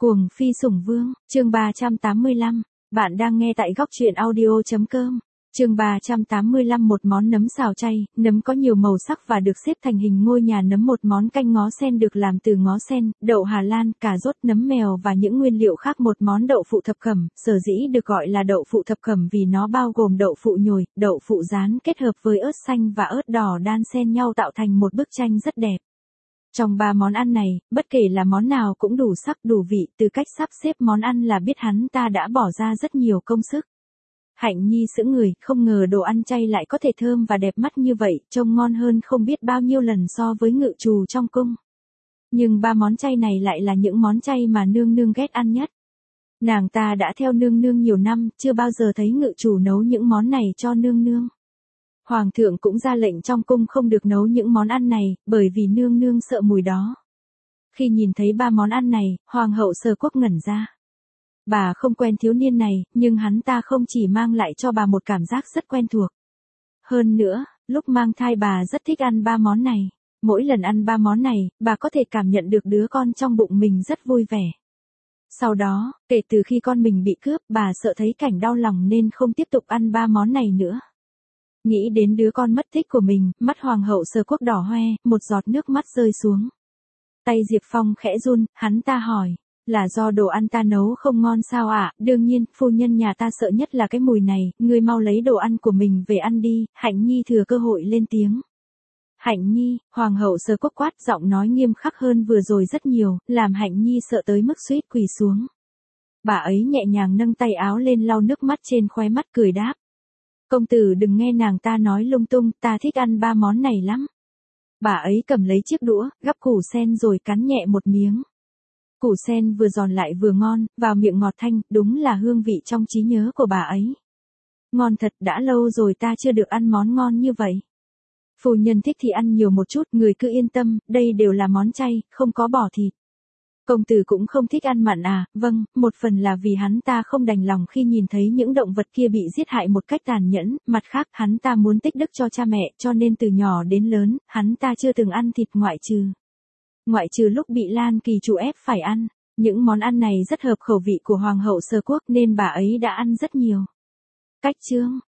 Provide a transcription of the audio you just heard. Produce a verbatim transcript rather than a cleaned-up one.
Cuồng phi sủng vương, chương ba trăm tám mươi lăm. Bạn đang nghe tại góc truyện audio.com. Chương ba trăm tám mươi lăm. Một món nấm xào chay. Nấm có nhiều màu sắc và được xếp thành hình ngôi nhà nấm. Một món canh ngó sen được làm từ ngó sen, đậu Hà Lan, cà rốt, nấm mèo và những nguyên liệu khác. Một món đậu phụ thập cẩm. Sở dĩ được gọi là đậu phụ thập cẩm vì nó bao gồm đậu phụ nhồi, đậu phụ rán kết hợp với ớt xanh và ớt đỏ đan xen nhau tạo thành một bức tranh rất đẹp. Trong ba món ăn này, bất kể là món nào cũng đủ sắc đủ vị, từ cách sắp xếp món ăn là biết hắn ta đã bỏ ra rất nhiều công sức. Hạnh Nhi sững người, không ngờ đồ ăn chay lại có thể thơm và đẹp mắt như vậy, trông ngon hơn không biết bao nhiêu lần so với ngự trù trong cung. Nhưng ba món chay này lại là những món chay mà nương nương ghét ăn nhất. Nàng ta đã theo nương nương nhiều năm, chưa bao giờ thấy ngự trù nấu những món này cho nương nương. Hoàng thượng cũng ra lệnh trong cung không được nấu những món ăn này, bởi vì nương nương sợ mùi đó. Khi nhìn thấy ba món ăn này, Hoàng hậu Sở Quốc ngẩn ra. Bà không quen thiếu niên này, nhưng hắn ta không chỉ mang lại cho bà một cảm giác rất quen thuộc. Hơn nữa, lúc mang thai bà rất thích ăn ba món này. Mỗi lần ăn ba món này, bà có thể cảm nhận được đứa con trong bụng mình rất vui vẻ. Sau đó, kể từ khi con mình bị cướp, bà sợ thấy cảnh đau lòng nên không tiếp tục ăn ba món này nữa. Nghĩ đến đứa con mất tích của mình, mắt Hoàng hậu Sở Quốc đỏ hoe, một giọt nước mắt rơi xuống. Tay Diệp Phong khẽ run, hắn ta hỏi, là do đồ ăn ta nấu không ngon sao ạ? À? Đương nhiên, phu nhân nhà ta sợ nhất là cái mùi này, ngươi mau lấy đồ ăn của mình về ăn đi. Hạnh Nhi thừa cơ hội lên tiếng. Hạnh Nhi, Hoàng hậu Sở Quốc quát, giọng nói nghiêm khắc hơn vừa rồi rất nhiều, làm Hạnh Nhi sợ tới mức suýt quỳ xuống. Bà ấy nhẹ nhàng nâng tay áo lên lau nước mắt trên khóe mắt cười đáp. Công tử đừng nghe nàng ta nói lung tung, ta thích ăn ba món này lắm. Bà ấy cầm lấy chiếc đũa, gắp củ sen rồi cắn nhẹ một miếng. Củ sen vừa giòn lại vừa ngon, vào miệng ngọt thanh, đúng là hương vị trong trí nhớ của bà ấy. Ngon thật, đã lâu rồi ta chưa được ăn món ngon như vậy. Phu nhân thích thì ăn nhiều một chút, người cứ yên tâm, đây đều là món chay, không có bỏ thịt. Công tử cũng không thích ăn mặn à? Vâng, một phần là vì hắn ta không đành lòng khi nhìn thấy những động vật kia bị giết hại một cách tàn nhẫn, mặt khác hắn ta muốn tích đức cho cha mẹ, cho nên từ nhỏ đến lớn, hắn ta chưa từng ăn thịt ngoại trừ. Ngoại trừ lúc bị Lan Kỳ chủ ép phải ăn, những món ăn này rất hợp khẩu vị của Hoàng hậu Sở Quốc nên bà ấy đã ăn rất nhiều. Cách chương,